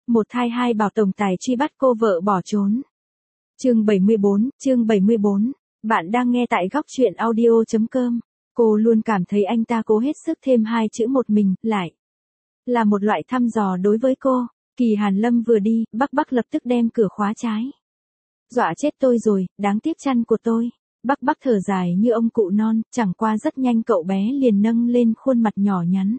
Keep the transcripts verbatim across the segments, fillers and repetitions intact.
một thai hai bảo tổng tài truy bắt cô vợ bỏ trốn. Chương bảy mươi bốn, chương bảy mươi bốn. Bạn đang nghe tại góc truyện audio chấm com. Cô luôn cảm thấy anh ta cố hết sức thêm hai chữ một mình, lại là một loại thăm dò đối với cô. Kỳ Hàn Lâm vừa đi, Bắc Bắc lập tức đem cửa khóa trái. Dọa chết tôi rồi, đáng tiếc chăn của tôi. Bắc Bắc thở dài như ông cụ non, chẳng qua rất nhanh cậu bé liền nâng lên khuôn mặt nhỏ nhắn.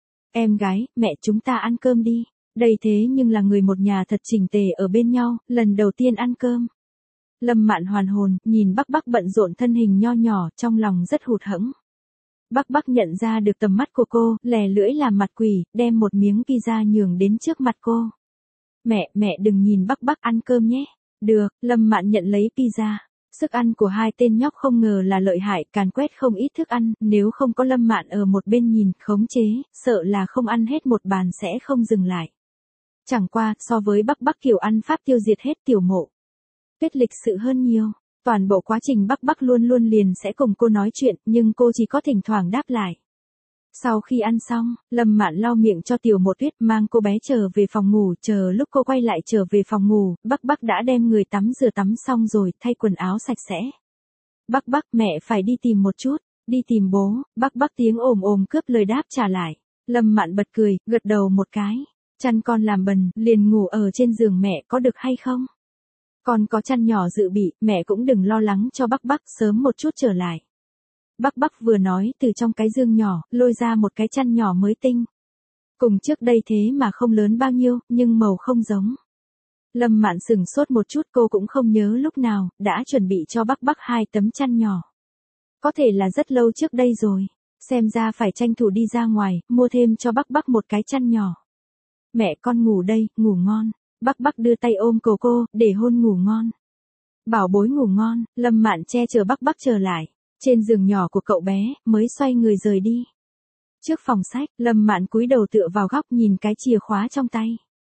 Em gái, mẹ chúng ta ăn cơm đi. Đây thế nhưng là người một nhà thật chỉnh tề ở bên nhau, lần đầu tiên ăn cơm. Lâm Mạn hoàn hồn, nhìn Bắc Bắc bận rộn thân hình nho nhỏ, trong lòng rất hụt hẫng. Bắc Bắc nhận ra được tầm mắt của cô, lè lưỡi làm mặt quỷ, đem một miếng pizza nhường đến trước mặt cô. Mẹ, mẹ đừng nhìn Bắc Bắc ăn cơm nhé. Được, Lâm Mạn nhận lấy pizza. Sức ăn của hai tên nhóc không ngờ là lợi hại, càn quét không ít thức ăn, nếu không có Lâm Mạn ở một bên nhìn, khống chế, sợ là không ăn hết một bàn sẽ không dừng lại. Chẳng qua, so với Bắc Bắc kiểu ăn pháp tiêu diệt hết Tiểu Mộ Tuyết lịch sự hơn nhiều. Toàn bộ quá trình Bắc Bắc luôn luôn liền sẽ cùng cô nói chuyện, nhưng cô chỉ có thỉnh thoảng đáp lại. Sau khi ăn xong, Lâm Mạn lau miệng cho Tiểu Mộ Tuyết, mang cô bé trở về phòng ngủ, chờ lúc cô quay lại trở về phòng ngủ, Bắc Bắc đã đem người tắm rửa tắm xong rồi, thay quần áo sạch sẽ. Bắc Bắc, mẹ phải đi tìm một chút, đi tìm bố. Bắc Bắc tiếng ồm ồm cướp lời đáp trả lại. Lâm Mạn bật cười, gật đầu một cái. Chăn con làm bẩn, liền ngủ ở trên giường mẹ có được hay không? Con có chăn nhỏ dự bị, mẹ cũng đừng lo lắng cho Bắc Bắc, sớm một chút trở lại. Bắc Bắc vừa nói, từ trong cái giường nhỏ, lôi ra một cái chăn nhỏ mới tinh. Cùng trước đây thế mà không lớn bao nhiêu, nhưng màu không giống. Lâm Mạn sửng sốt một chút, cô cũng không nhớ lúc nào, đã chuẩn bị cho Bắc Bắc hai tấm chăn nhỏ. Có thể là rất lâu trước đây rồi, xem ra phải tranh thủ đi ra ngoài, mua thêm cho Bắc Bắc một cái chăn nhỏ. Mẹ con ngủ đây, ngủ ngon. Bắc Bắc đưa tay ôm cổ cô, để hôn ngủ ngon. Bảo bối ngủ ngon, Lâm Mạn che chở Bắc Bắc trở lại. Trên giường nhỏ của cậu bé, mới xoay người rời đi. Trước phòng sách, Lâm Mạn cúi đầu tựa vào góc nhìn cái chìa khóa trong tay.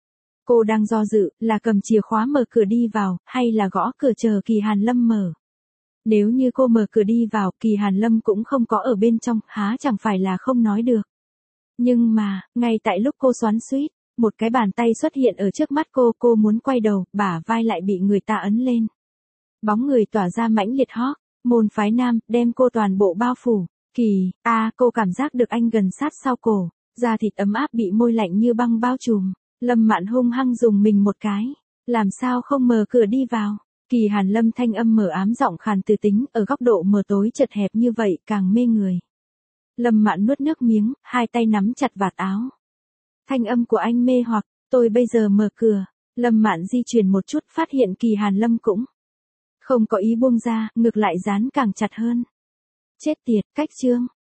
Cô đang do dự, là cầm chìa khóa mở cửa đi vào, hay là gõ cửa chờ Kỳ Hàn Lâm mở. Nếu như cô mở cửa đi vào, Kỳ Hàn Lâm cũng không có ở bên trong, há chẳng phải là không nói được. Nhưng mà, ngay tại lúc cô xoắn xuýt, một cái bàn tay xuất hiện ở trước mắt cô, cô muốn quay đầu, bả vai lại bị người ta ấn lên. Bóng người tỏa ra mãnh liệt hót, môn phái nam, đem cô toàn bộ bao phủ. Kỳ, a à, cô cảm giác được anh gần sát sau cổ, da thịt ấm áp bị môi lạnh như băng bao trùm. Lâm Mạn hung hăng dùng mình một cái, làm sao không mở cửa đi vào. Kỳ Hàn Lâm thanh âm mở ám giọng khàn từ tính, ở góc độ mờ tối chật hẹp như vậy, càng mê người. Lâm Mạn nuốt nước miếng, hai tay nắm chặt vạt áo. Thanh âm của anh mê hoặc, tôi bây giờ mở cửa. Lâm Mạn di chuyển một chút, phát hiện Kỳ Hàn Lâm cũng không có ý buông ra, ngược lại dán càng chặt hơn. Chết tiệt, cách chương.